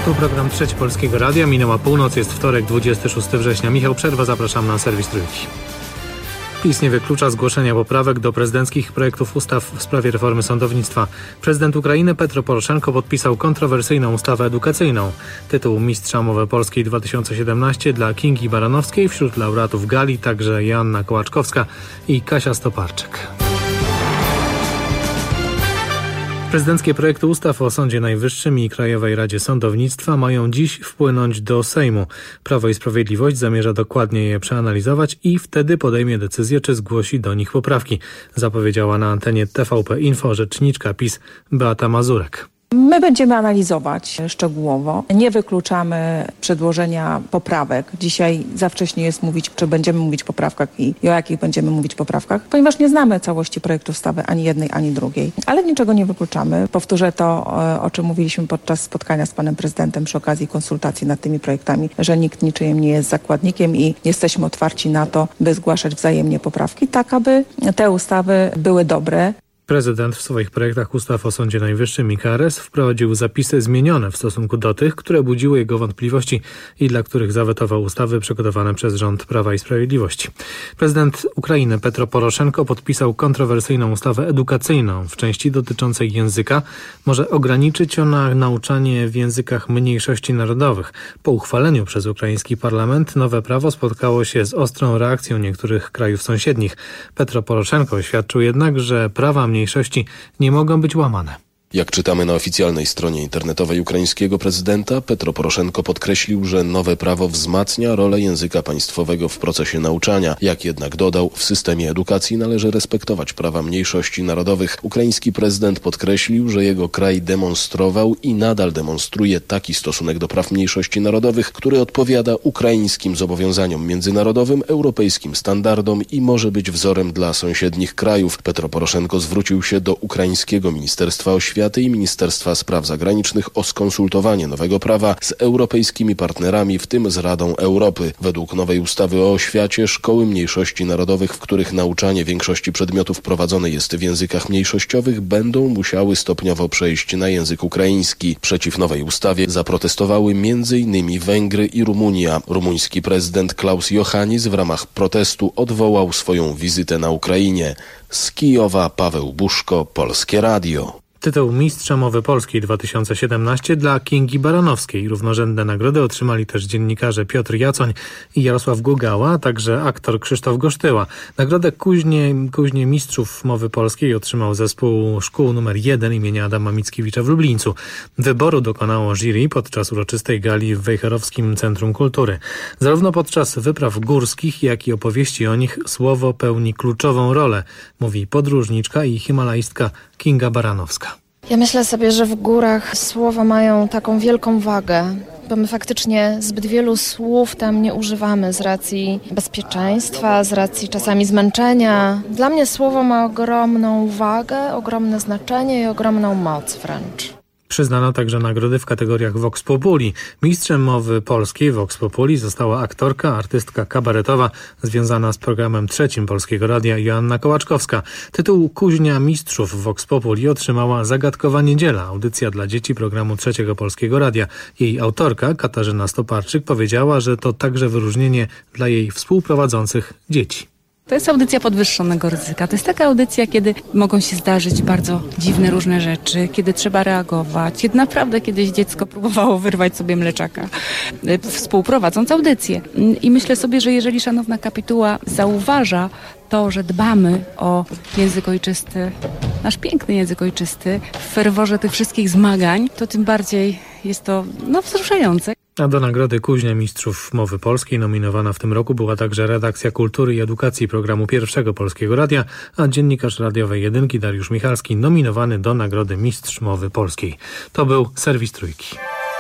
Tu program Trzeci Polskiego Radia. Minęła północ, jest wtorek, 26 września. Michał Przerwa, zapraszam na serwis Trójki. PiS nie wyklucza zgłoszenia poprawek do prezydenckich projektów ustaw w sprawie reformy sądownictwa. Prezydent Ukrainy Petro Poroszenko podpisał kontrowersyjną ustawę edukacyjną. Tytuł Mistrza Mowy Polskiej 2017 dla Kingi Baranowskiej, wśród laureatów gali także Joanna Kołaczkowska i Kasia Stoparczyk. Prezydenckie projekty ustaw o Sądzie Najwyższym i Krajowej Radzie Sądownictwa mają dziś wpłynąć do Sejmu. Prawo i Sprawiedliwość zamierza dokładnie je przeanalizować i wtedy podejmie decyzję, czy zgłosi do nich poprawki, zapowiedziała na antenie TVP Info rzeczniczka PiS Beata Mazurek. My będziemy analizować szczegółowo. Nie wykluczamy przedłożenia poprawek. Dzisiaj za wcześnie jest mówić, czy będziemy mówić o poprawkach i o jakich będziemy mówić poprawkach, ponieważ nie znamy całości projektu ustawy ani jednej, ani drugiej. Ale niczego nie wykluczamy. Powtórzę to, o czym mówiliśmy podczas spotkania z panem prezydentem przy okazji konsultacji nad tymi projektami, że nikt niczyim nie jest zakładnikiem i jesteśmy otwarci na to, by zgłaszać wzajemnie poprawki, tak aby te ustawy były dobre. Prezydent w swoich projektach ustaw o Sądzie Najwyższym i KRS wprowadził zapisy zmienione w stosunku do tych, które budziły jego wątpliwości i dla których zawetował ustawy przygotowane przez rząd Prawa i Sprawiedliwości. Prezydent Ukrainy Petro Poroszenko podpisał kontrowersyjną ustawę edukacyjną w części dotyczącej języka. Może ograniczyć ona nauczanie w językach mniejszości narodowych. Po uchwaleniu przez ukraiński parlament nowe prawo spotkało się z ostrą reakcją niektórych krajów sąsiednich. Petro Poroszenko oświadczył jednak, że prawa mniejszości nie mogą być łamane. Jak czytamy na oficjalnej stronie internetowej ukraińskiego prezydenta, Petro Poroszenko podkreślił, że nowe prawo wzmacnia rolę języka państwowego w procesie nauczania. Jak jednak dodał, w systemie edukacji należy respektować prawa mniejszości narodowych. Ukraiński prezydent podkreślił, że jego kraj demonstrował i nadal demonstruje taki stosunek do praw mniejszości narodowych, który odpowiada ukraińskim zobowiązaniom międzynarodowym, europejskim standardom i może być wzorem dla sąsiednich krajów. Petro Poroszenko zwrócił się do ukraińskiego Ministerstwa Oświaty i Ministerstwa Spraw Zagranicznych o skonsultowanie nowego prawa z europejskimi partnerami, w tym z Radą Europy. Według nowej ustawy o oświacie szkoły mniejszości narodowych, w których nauczanie większości przedmiotów prowadzone jest w językach mniejszościowych, będą musiały stopniowo przejść na język ukraiński. Przeciw nowej ustawie zaprotestowały m.in. Węgry i Rumunia. Rumuński prezydent Klaus Iohannis w ramach protestu odwołał swoją wizytę na Ukrainie. Z Kijowa Paweł Buszko, Polskie Radio. Tytuł Mistrza Mowy Polskiej 2017 dla Kingi Baranowskiej. Równorzędne nagrody otrzymali też dziennikarze Piotr Jacoń i Jarosław Gugała, a także aktor Krzysztof Gosztyła. Nagrodę Kuźnie Mistrzów Mowy Polskiej otrzymał zespół szkół nr 1 imienia Adama Mickiewicza w Lublińcu. Wyboru dokonało jury podczas uroczystej gali w Wejherowskim Centrum Kultury. Zarówno podczas wypraw górskich, jak i opowieści o nich słowo pełni kluczową rolę, mówi podróżniczka i himalaistka Kinga Baranowska. Ja myślę sobie, że w górach słowa mają taką wielką wagę, bo my faktycznie zbyt wielu słów tam nie używamy z racji bezpieczeństwa, z racji czasami zmęczenia. Dla mnie słowo ma ogromną wagę, ogromne znaczenie i ogromną moc wręcz. Przyznano także nagrody w kategoriach Vox Populi. Mistrzem Mowy Polskiej Vox Populi została aktorka, artystka kabaretowa związana z programem Trzecim Polskiego Radia Joanna Kołaczkowska. Tytuł Kuźnia Mistrzów Vox Populi otrzymała Zagadkowa Niedziela, audycja dla dzieci programu Trzeciego Polskiego Radia. Jej autorka, Katarzyna Stoparczyk, powiedziała, że to także wyróżnienie dla jej współprowadzących dzieci. To jest audycja podwyższonego ryzyka. To jest taka audycja, kiedy mogą się zdarzyć bardzo dziwne różne rzeczy, kiedy trzeba reagować. Kiedy naprawdę kiedyś dziecko próbowało wyrwać sobie mleczaka, współprowadząc audycję. I myślę sobie, że jeżeli szanowna kapituła zauważa to, że dbamy o język ojczysty, nasz piękny język ojczysty, w ferworze tych wszystkich zmagań, to tym bardziej jest to wzruszające. A do nagrody Kuźnia Mistrzów Mowy Polskiej nominowana w tym roku była także redakcja kultury i edukacji programu Pierwszego Polskiego Radia, a dziennikarz radiowej Jedynki Dariusz Michalski nominowany do nagrody Mistrz Mowy Polskiej. To był serwis Trójki.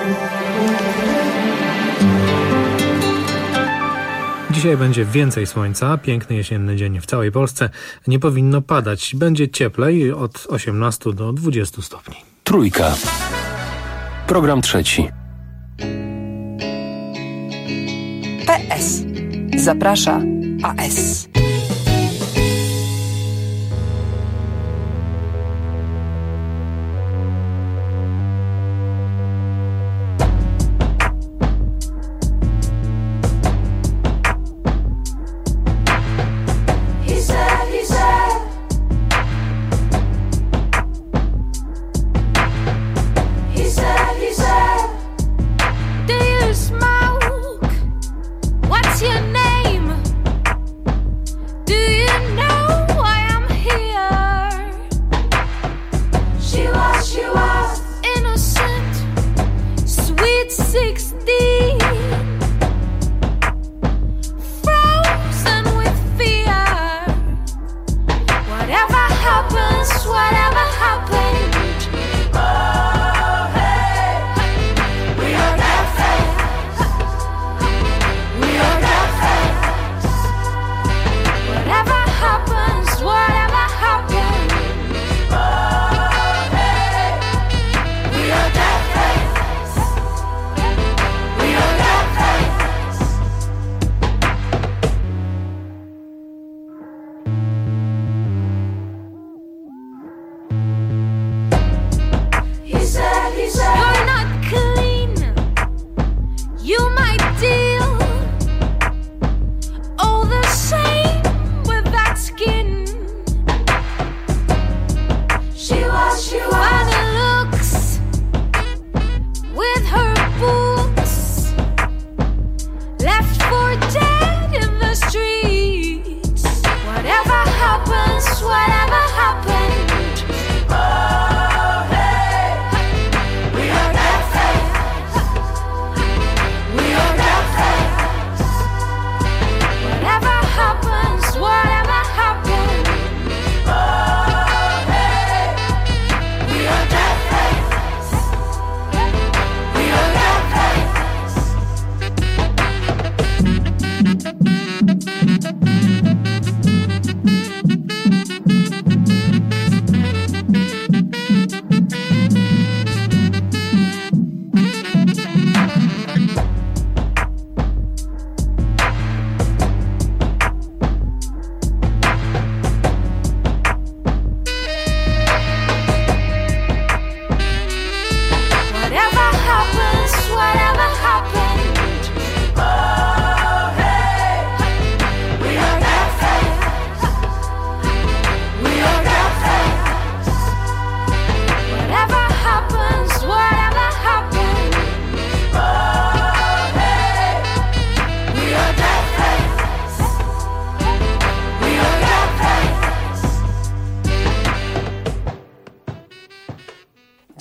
Dzisiaj będzie więcej słońca, piękny jesienny dzień w całej Polsce. Nie powinno padać, będzie cieplej od 18 do 20 stopni. Trójka. Program trzeci. PS. Zaprasza AS.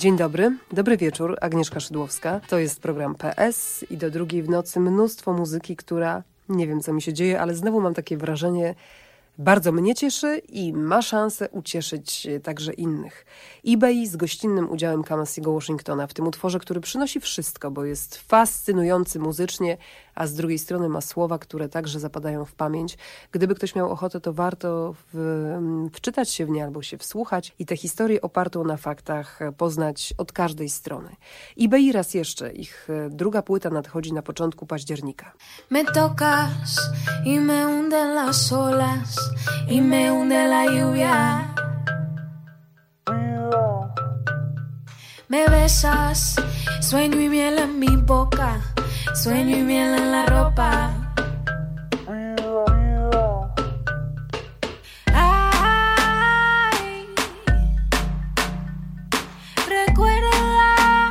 Dzień dobry, dobry wieczór, Agnieszka Szydłowska. To jest program PS i do 2:00 w nocy mnóstwo muzyki, która, nie wiem co mi się dzieje, ale znowu mam takie wrażenie, bardzo mnie cieszy i ma szansę ucieszyć także innych. eBay z gościnnym udziałem Kamasiego Washingtona w tym utworze, który przynosi wszystko, bo jest fascynujący muzycznie, a z drugiej strony ma słowa, które także zapadają w pamięć. Gdyby ktoś miał ochotę, to warto wczytać się w nie albo się wsłuchać i tę historię opartą na faktach poznać od każdej strony. eBay raz jeszcze, ich druga płyta nadchodzi na początku października. Me tocas y me hunden las olas y me hunde la lluvia. Me besas, sueño y miel en mi boca, sueño y miel en la ropa. Ay, recuerdas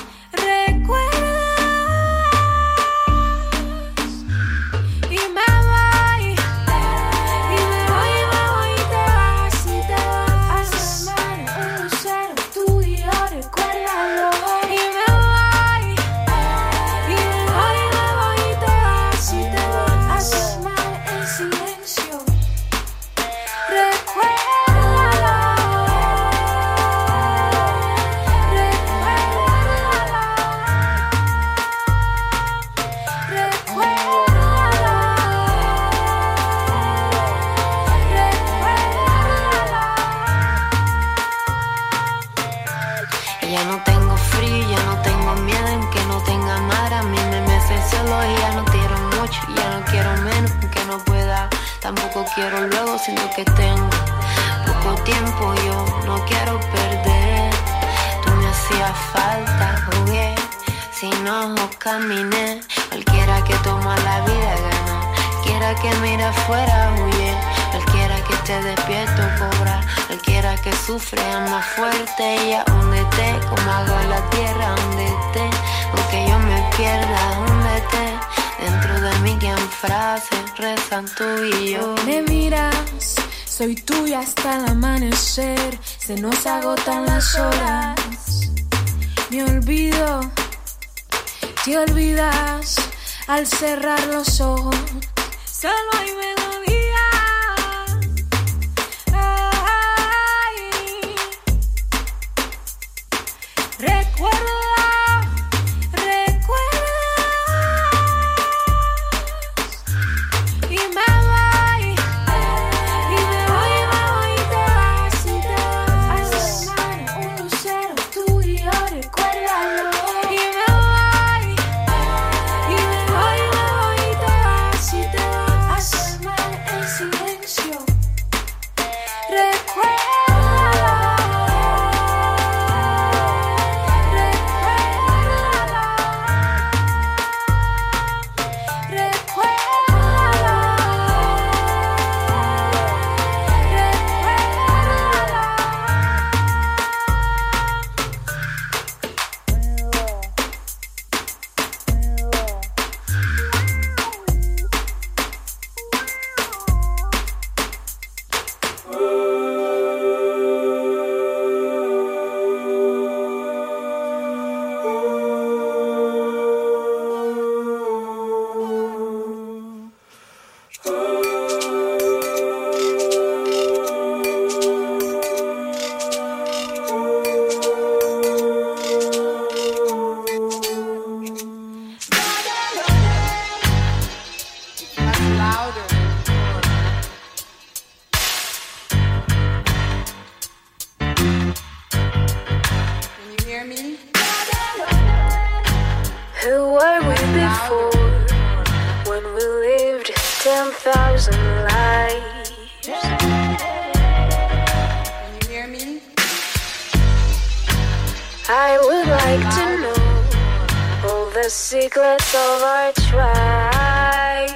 y me voy, y me voy y te vas y te vas. Un lucero, tú y yo, recuérdalo. Y me voy, y me voy y te vas y te vas. En silencio, recuérdalo. Ya no tengo frío, ya no tengo miedo en que no tenga mar. A mí me mece el cielo y ya no quiero mucho, ya no quiero menos que no pueda. Tampoco quiero luego, siento que tengo poco tiempo, yo no quiero perder. Tú me hacías falta, jugué, sin ojos caminé. Cualquiera que toma la vida gana, cualquiera que mira afuera huye. Cualquiera que esté despierto cobra, cualquiera que sufre ama fuerte. Y húndete como agua en la tierra, húndete, aunque yo me pierda, húndete. Dentro de mí quien frases rezan tú y yo. Me miras, soy tuya hasta el amanecer, se nos agotan las horas. Me olvido, te olvidas al cerrar los ojos. Solo hay melodía. Ay, recuerda, y me voy, y te vas y te vas. Un lucero, tú y yo, recuérdalo. Y me voy, y te vas y te vas. En silencio, Who were we before, when we lived 10,000 lives? Can you hear me? I would like to know all the secrets of our tribe.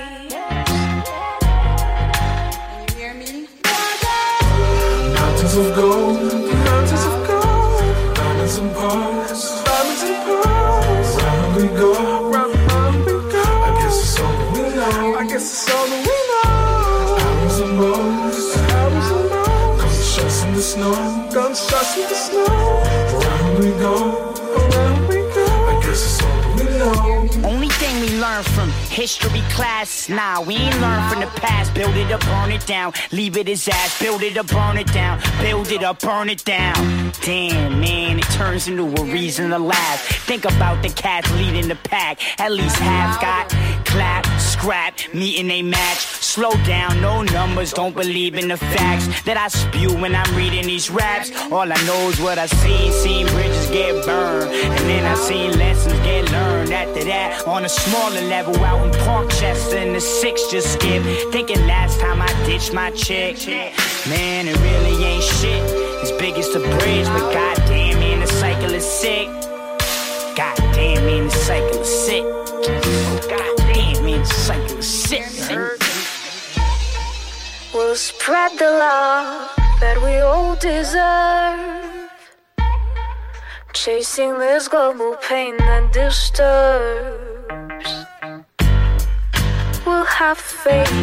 Can you hear me? Mountains of gold, mountains of gold, diamonds and pearls, diamonds and pearls. Round we go, round we go. I guess it's all that we know. I guess it's all that we know. Arrows and bows, arrows and bows. Gunshots in the snow, gunshots in the snow. Round we go, around we go. I guess it's all that we know. Only thing we learn from history class, nah, we ain't learn from the past. Build it up, burn it down, leave it as ass. Build it up, burn it down, build it up, burn it down. Damn, man, it turns into a reason to laugh. Think about the cats leading the pack. At least half got clap, scrap, meeting a match. Slow down, no numbers, don't believe in the facts that I spew when I'm reading these raps. All I know is what I seen bridges get burned, and then I seen lessons get learned. After that, on a smaller level, out in Parkchester in the 6 just skipped. Thinking last time I ditched my chick. Man, it really ain't shit as big as the bridge, but goddamn, man, the cycle is sick. Goddamn, man, the cycle is sick. Goddamn, man, the cycle is sick. We'll spread the love that we all deserve, chasing this global pain that disturbs. We'll have faith.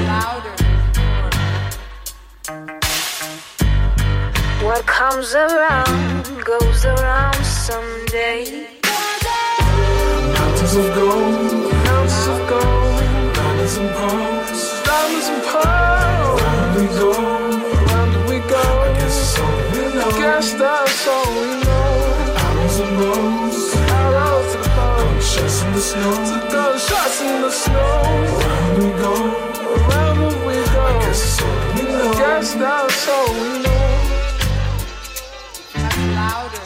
What comes around goes around someday. Mountains of gold, mountains of gold, diamonds and pearls, diamonds and pearls. Around we go, around we go. I guess it's all we know. I guess that's all we know. Arrows and bows, arrows and bows. Gunshots in the snow, gunshots in the snow. Around we go, around we go. I guess it's all we know. I guess that's all we know. Louder.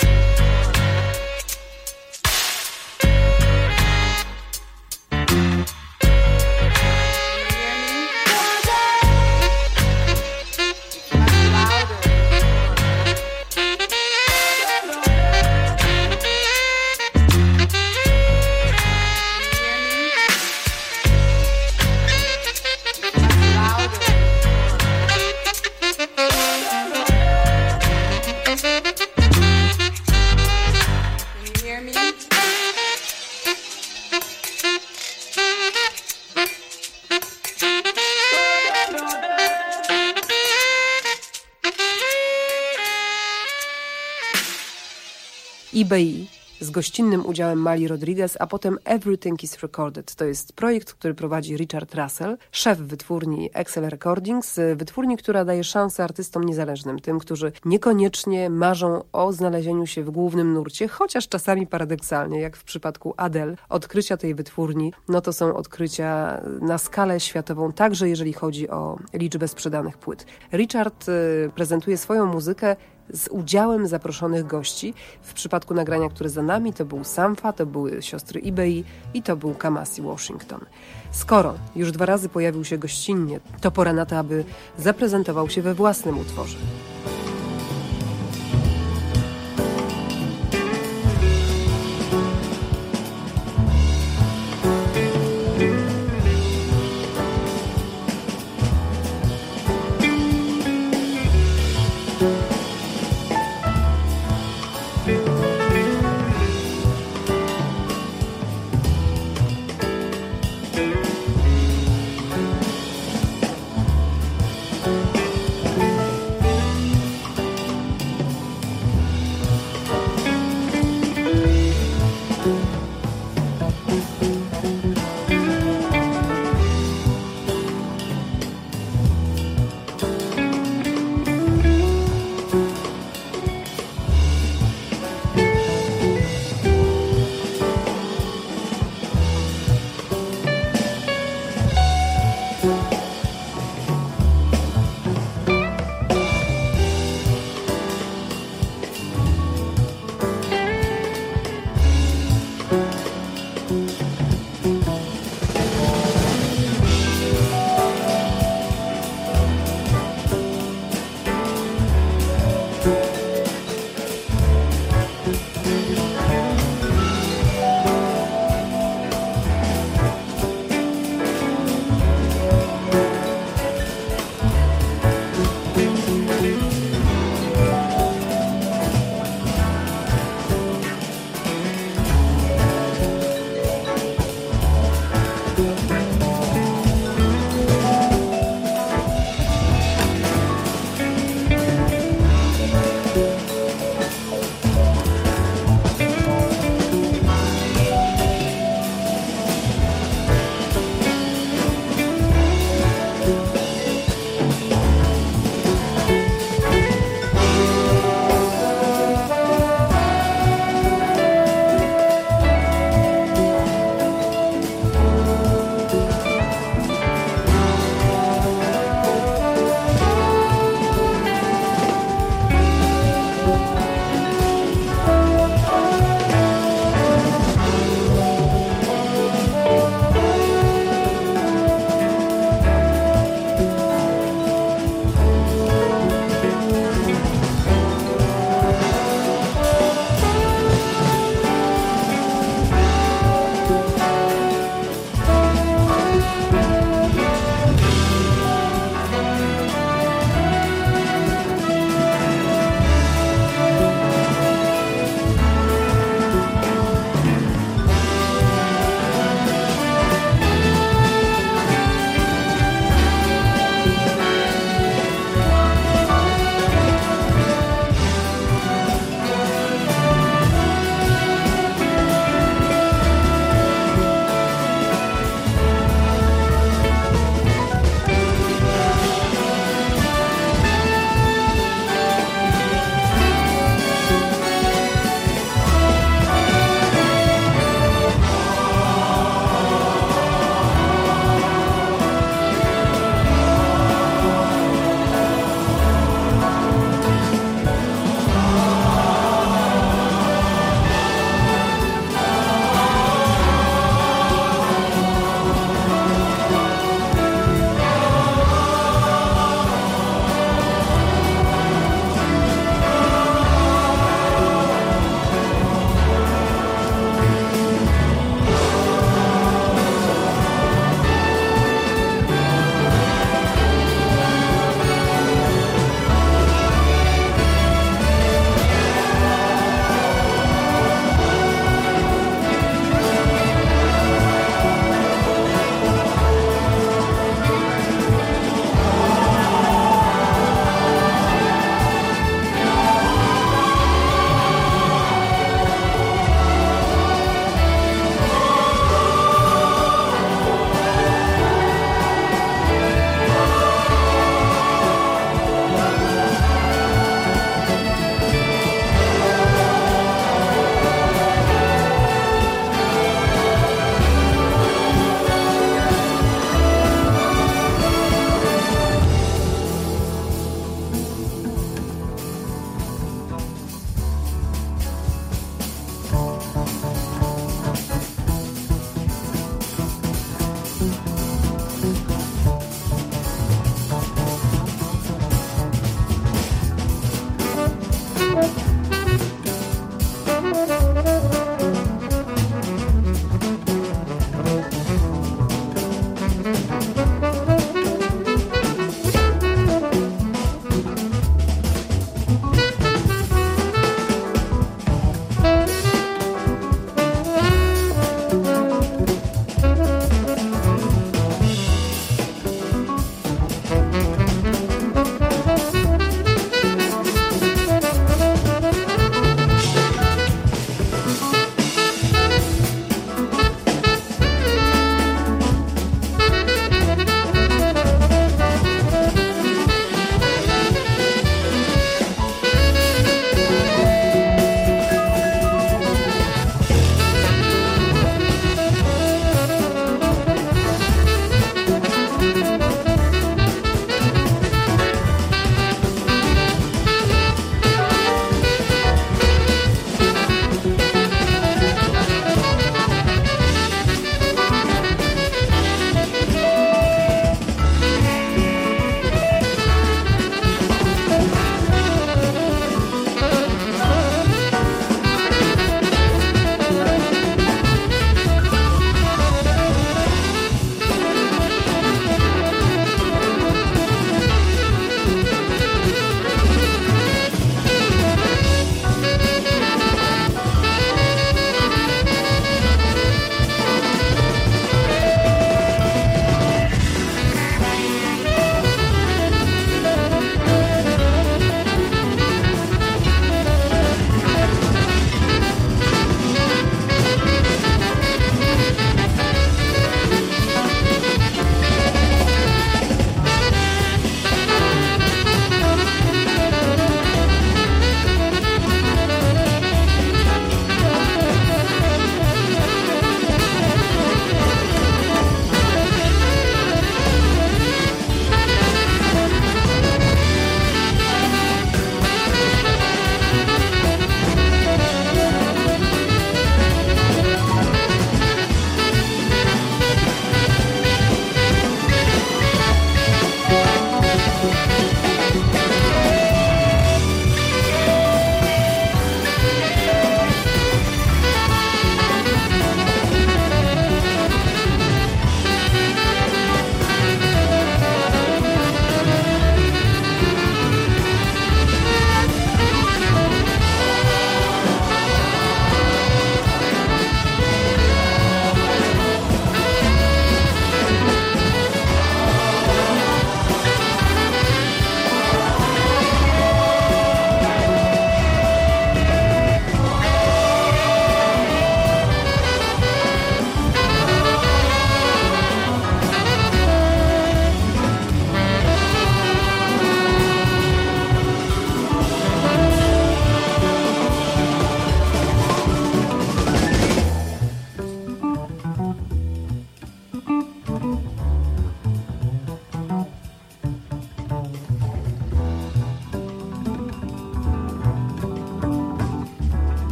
eBay z gościnnym udziałem Mali Rodriguez, a potem Everything is Recorded. To jest projekt, który prowadzi Richard Russell, szef wytwórni Excel Recordings, wytwórni, która daje szansę artystom niezależnym, tym, którzy niekoniecznie marzą o znalezieniu się w głównym nurcie, chociaż czasami paradoksalnie, jak w przypadku Adele, odkrycia tej wytwórni, no to są odkrycia na skalę światową, także jeżeli chodzi o liczbę sprzedanych płyt. Richard prezentuje swoją muzykę z udziałem zaproszonych gości. W przypadku nagrania, które za nami, to był Sampha, to były siostry eBay i to był Kamasi Washington. Skoro już 2 razy pojawił się gościnnie, to pora na to, aby zaprezentował się we własnym utworze.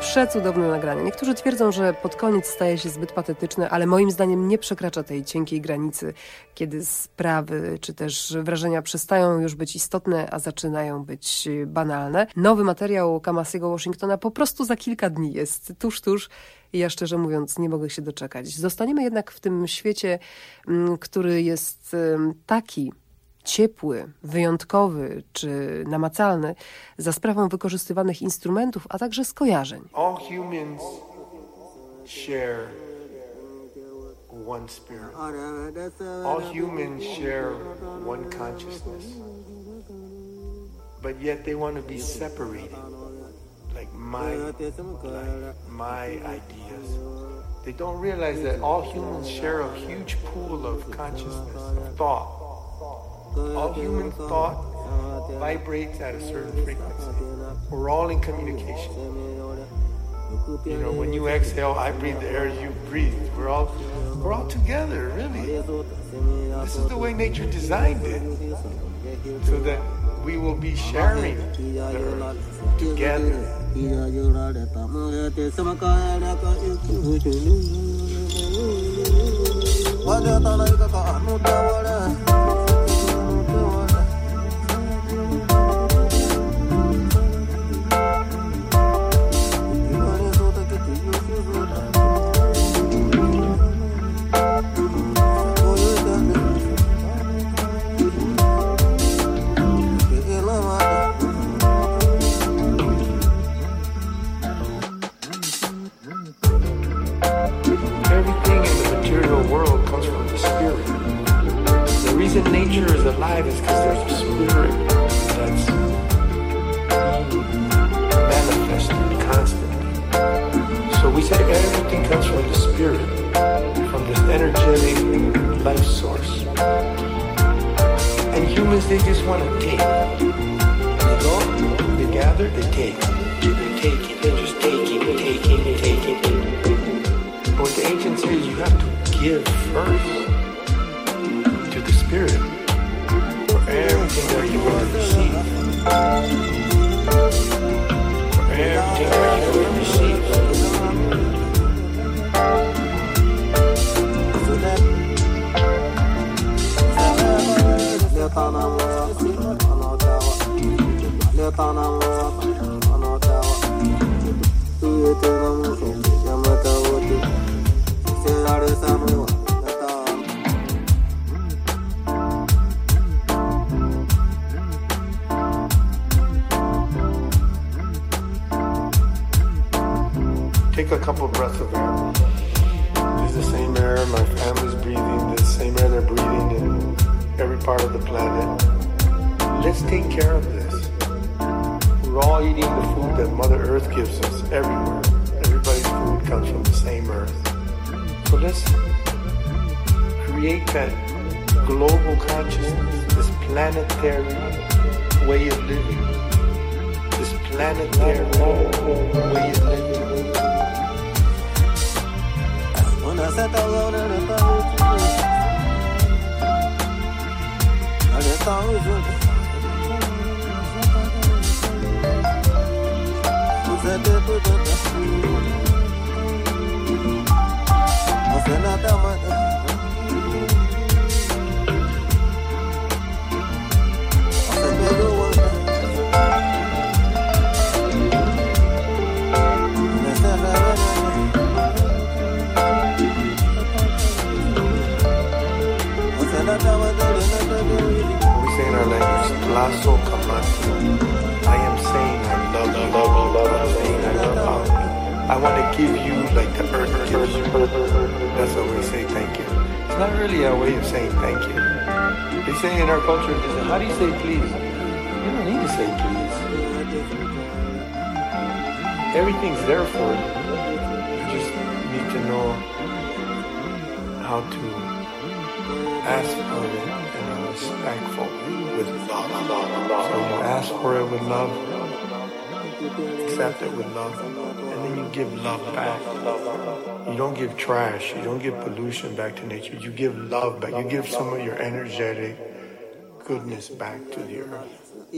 Przecudowne nagranie. Niektórzy twierdzą, że pod koniec staje się zbyt patetyczne, ale moim zdaniem nie przekracza tej cienkiej granicy, kiedy sprawy czy też wrażenia przestają już być istotne, a zaczynają być banalne. Nowy materiał Kamasiego Washingtona po prostu za kilka dni jest tuż i ja szczerze mówiąc nie mogę się doczekać. Zostaniemy jednak w tym świecie, który jest taki ciepły, wyjątkowy czy namacalny za sprawą wykorzystywanych instrumentów, a także skojarzeń. All humans share one spirit. All humans share one consciousness. But yet they want to be separated. Like my ideas. They don't realize that all humans share a huge pool of consciousness, of thought. All human thought vibrates at a certain frequency. We're all in communication. You know, when you exhale, I breathe the air you breathe. We're all together, really. This is the way nature designed it, so that we will be sharing the earth together. Nature is alive is because there's a spirit that's manifested constantly. So we say everything comes from the spirit, from this energetic life source. And humans, they just want to take. They go, they gather, they take. They take it, they just take it, take it. But what the ancients say is you have to give first to the spirit. Everything that you want to receive. Everything that you want to receive. Take a couple breaths of air. This is the same air my family's breathing, the same air they're breathing in every part of the planet. Let's take care of this. We're all eating the food that Mother Earth gives us everywhere. Everybody's food comes from the same earth. So let's create that global consciousness, this planetary way of living. This planetary way of living. We say in our language, Lasso Kamati. I am saying I love you. I'm saying I love you. I want to give you like the earth gives you. That's how we say thank you. It's not really a way of saying thank you. They say in our culture, they say, how do you say please? You don't need to say please. Everything's there for you. You just need to know how to ask for it and be respectful with love. So you ask for it with love, accept it with love, and then you give love back. You don't give trash, you don't give pollution back to nature, you give love back. You give some of your energetic goodness back to the earth.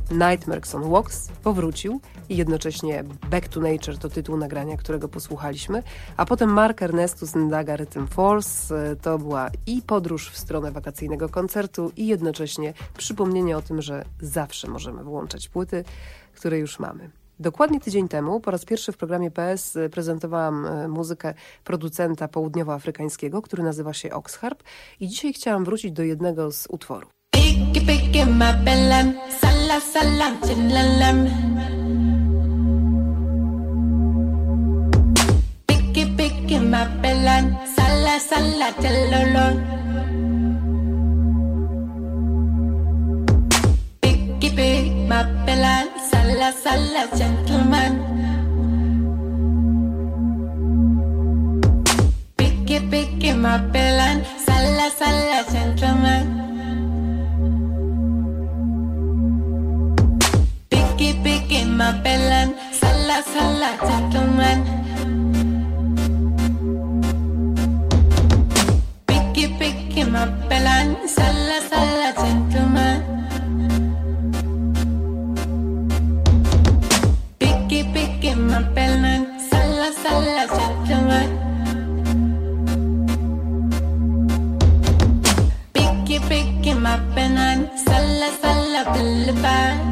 Nightmares on Walks powrócił i jednocześnie Back to Nature to tytuł nagrania, którego posłuchaliśmy, a potem Mark Ernestus Ndaga Rhythm Force to była i podróż w stronę wakacyjnego koncertu i jednocześnie przypomnienie o tym, że zawsze możemy włączać płyty, które już mamy. Dokładnie tydzień temu po raz pierwszy w programie PS prezentowałam muzykę producenta południowoafrykańskiego, który nazywa się Oxharp i dzisiaj chciałam wrócić do jednego z utworów. Piki piki mapelan, sala sala chilalam. Piki piki mapelan, sala sala chilolon. Piki piki mapelan, sala sala gentleman. Piki piki mapelan, sala sala gentleman. Picky my bellin, sala sala gentleman. Picky my bellin, sala sala gentleman. Picky my bellin, sala sala gentleman. Picky my bellin, sala sala gentleman.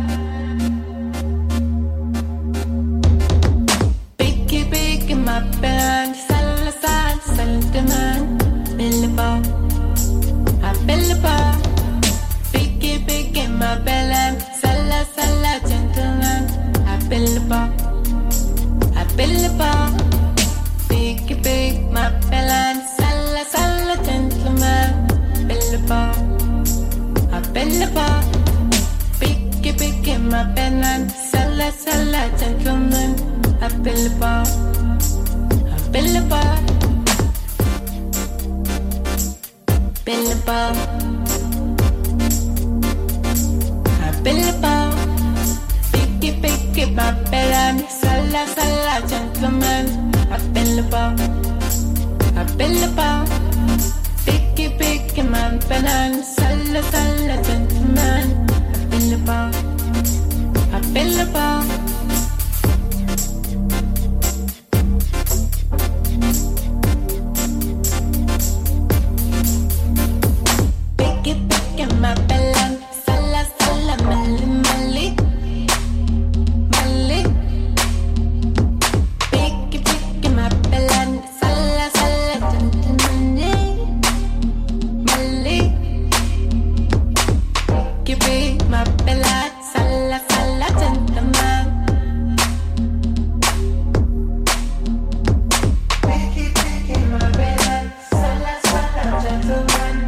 My band, sala sala gentleman, billabong, a billabong. Picky my band, sala sala gentleman, a billabong, a billabong. Picky my band, sala sala gentleman, billabong, a billabong. Picky my band, sala sala gentleman, a billabong. Billabong, billabong, a billabong. Picky my bellin, sala sala gentleman, a billabong, a billabong. Picky my bellin, sala sala gentleman, a billabong, a billabong. My bellin, sala sala mali mali, mali. Picky my bellin, sala sala gentleman, mali. Picky my bellin, sala sala gentleman. Picky my bellin, sala sala gentleman.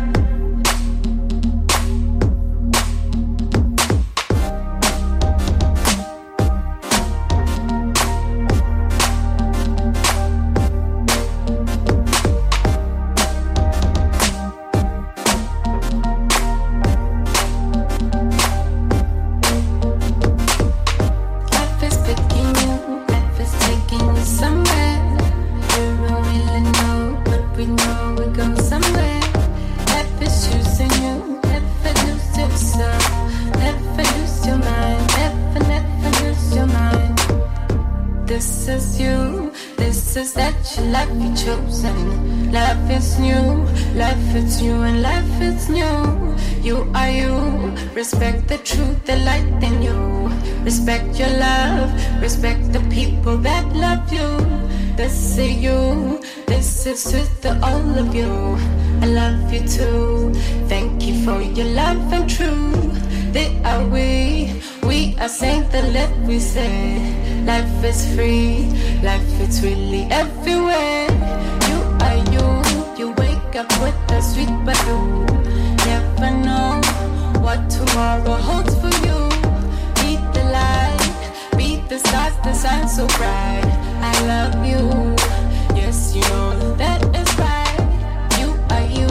Life is new, life is new, and life is new. You are you, respect the truth, the light in you. Respect your love, respect the people that love you. This is you, this is with all of you. I love you too, thank you for your love and truth. They are we are saying the let we say. Life is free, life is really everywhere. You are you wake up with a sweet balloon. Never know what tomorrow holds for you. Be the light, be the stars that shine so bright. I love you, yes you know that is right. You are you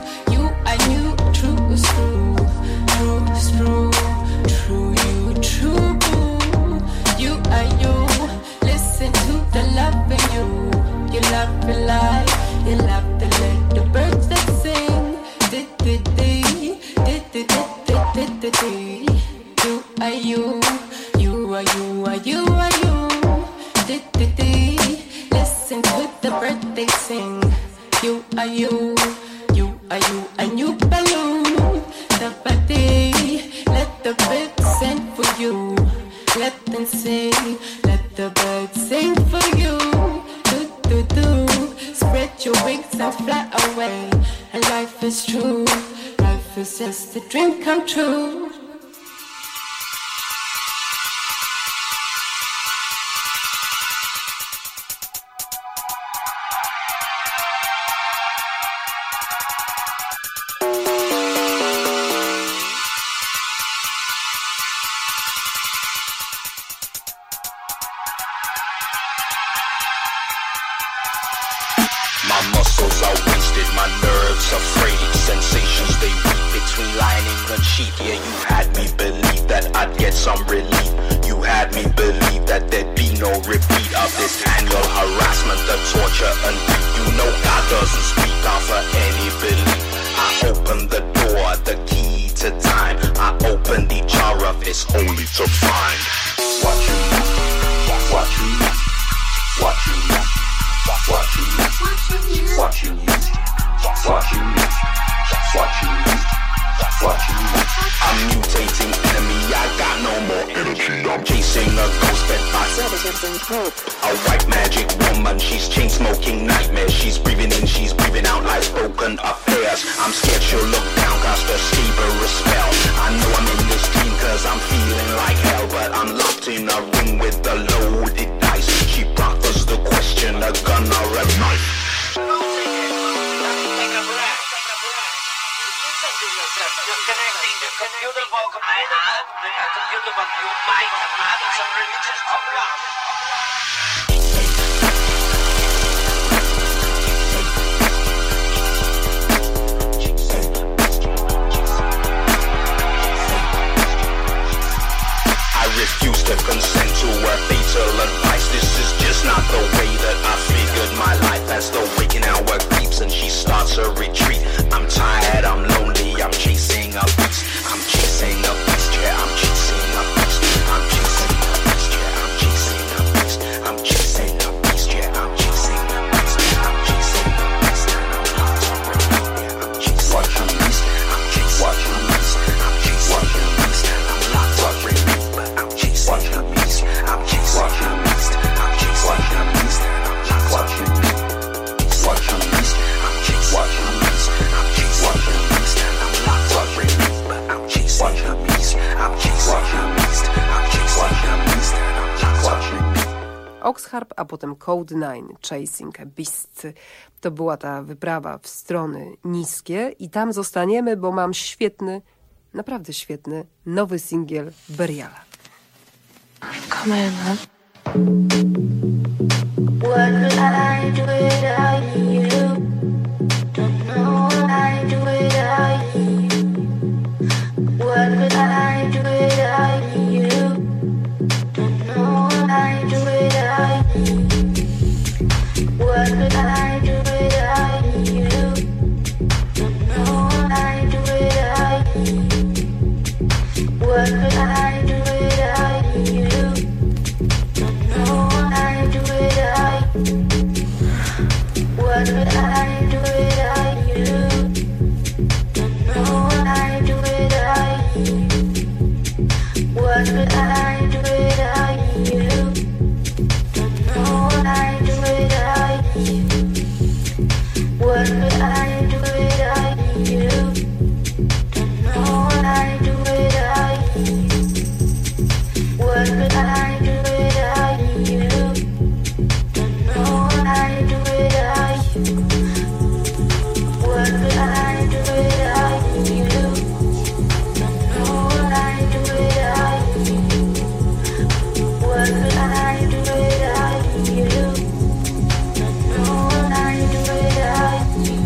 true is true, true is true, true you true. You are you, listen to the love in you. You love the light, you love the let the birds that sing. You are you. you. You are you are you are you. Listen to the bird they sing. You are you. You are you a new balloon. The body, let the birds sing for you. Let them sing, let the birds sing for you. Do do do. Spread your wings and fly away. And life is true. Life is just a dream come true. My muscles are wasted, my nerves are frayed. Sensations, they weep between lining and cheek. Yeah, you had me believe that I'd get some relief. You had me believe that there'd be no repeat of this annual harassment, the torture and beat. You know God doesn't speak out for any belief. I opened the door, the key to time. I opened the jar of its only to find what you need, what you need, what you need. What you need, what you need, what you need, what you need, what you need. I'm mutating enemy, I got no more energy. I'm chasing a ghost bed by a white magic woman, she's chain smoking nightmares. She's breathing in, she's breathing out like spoken affairs. I'm scared she'll look down, cast a Saber spell. I know I'm in this dream cause I'm feeling like hell, but I'm locked in a ring with the loaded dice. She proffers the question, a gun or a knife. You're connecting the computer vocal I have, the computer vocal you might have having some religious problem. I refuse to consent to her fatal advice. This is just not the way that I figured my life. As the waking hour creeps and she starts her retreat. I'm tired, I'm lonely, I'm chasing a beast. I'm chasing a beast, yeah, I'm chasing a beast. I'm chasing a beast, yeah, I'm chasing a beast. I'm chasing a beast, yeah, I'm chasing a beast. I'm chasing a beast, and I'm not to repeat, yeah, I'm chasing what you beast. I'm chasing what you beast. I'm chasing what you beast, and I'm not to repeat, but I'm chasing what you beast. I'm chasing what you beast. I'm chasing what you beast, and I'm not what you beast. What you beast. I'm chasing what you beast. I'm chasing what you beast, and I'm not to repeat, but I'm chasing what you beast. I'm chasing what you beast. I'm chasing what you beast, and I'm not what you beast. Oxharp, a potem Code 9, Chasing a Beast. To była ta wyprawa w strony niskie i tam zostaniemy, bo mam świetny, naprawdę świetny, nowy singiel Buriala. Come on, man. What would I do without you? Don't know what I do without you. What would I do without you? Don't know what I do without you. What would I do without you? Don't know what I do without you. What would I do without you? Don't know what I do without you. What would I do without you? Don't know what I do without you. What would I do without you? Don't know what I do without you. What would I do without you? Don't know what I do without you. What would I do without you? Don't know what I do without you. What would I do without you? Don't know what I do without you. What would I do without you? Don't know what I do without you.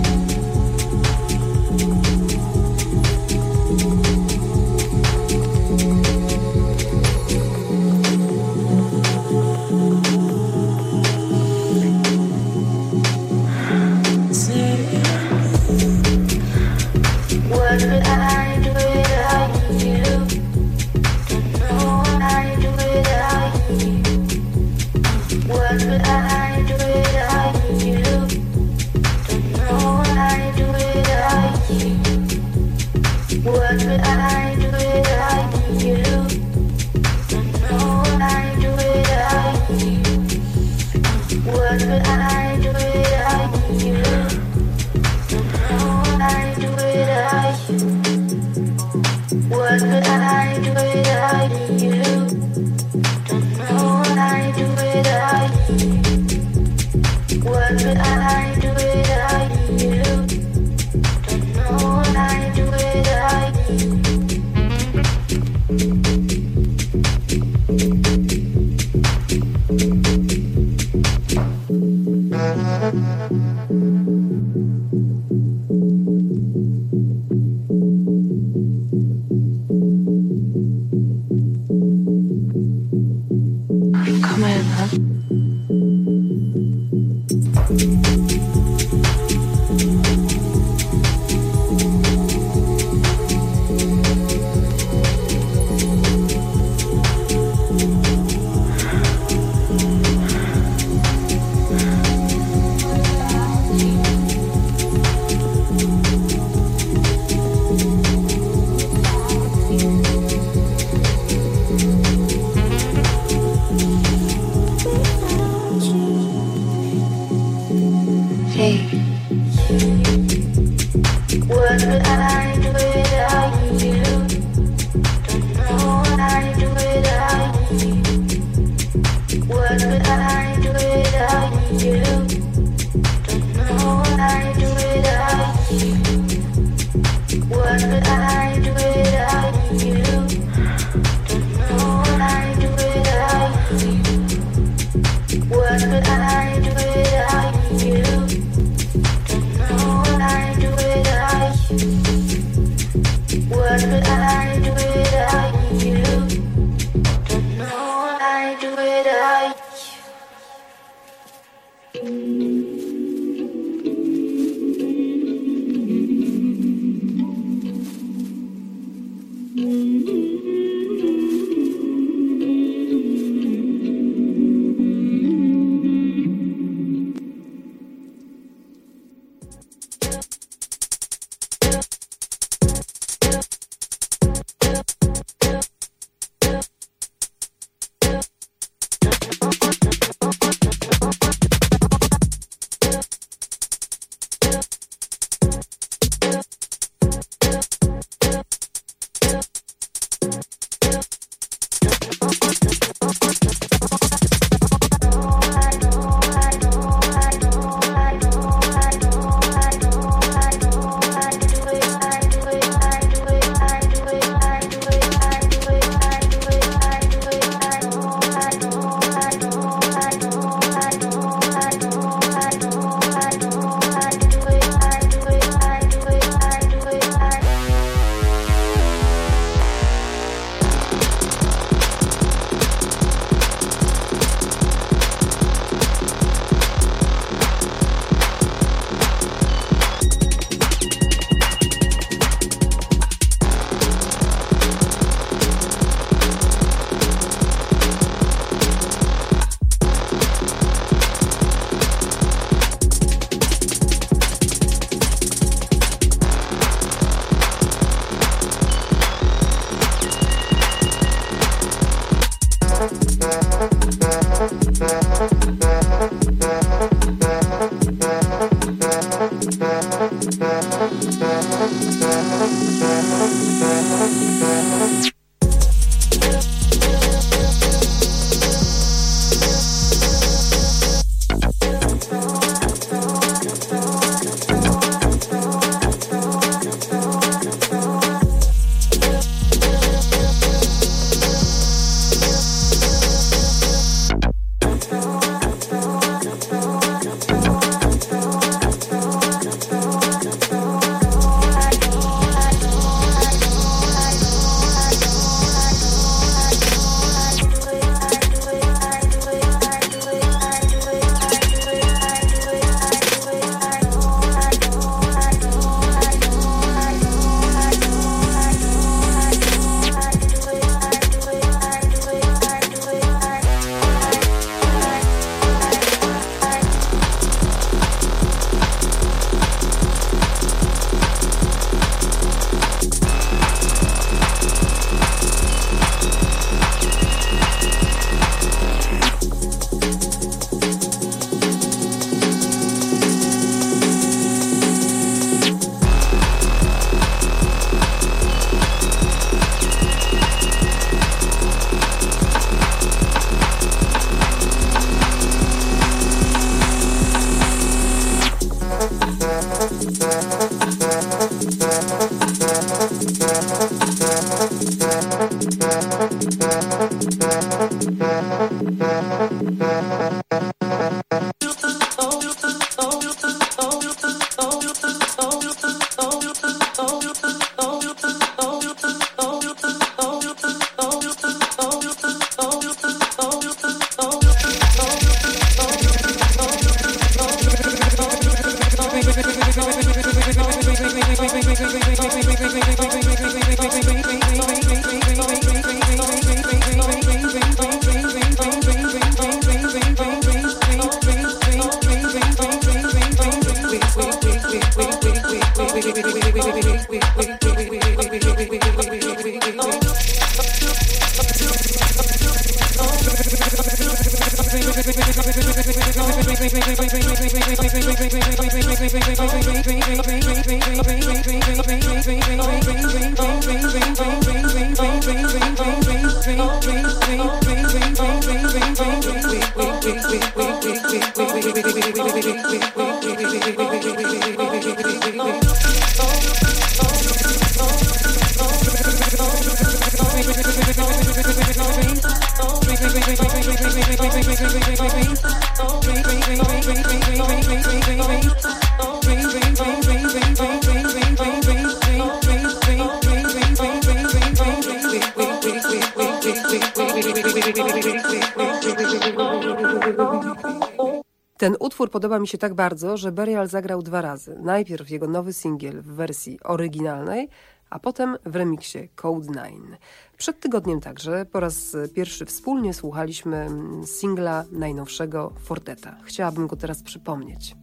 Ten utwór podoba mi się tak bardzo, że Burial zagrał 2 razy. Najpierw jego nowy singiel w wersji oryginalnej, a potem w remiksie Code 9. Przed tygodniem także po raz pierwszy wspólnie słuchaliśmy singla najnowszego Forteta. Chciałabym go teraz przypomnieć.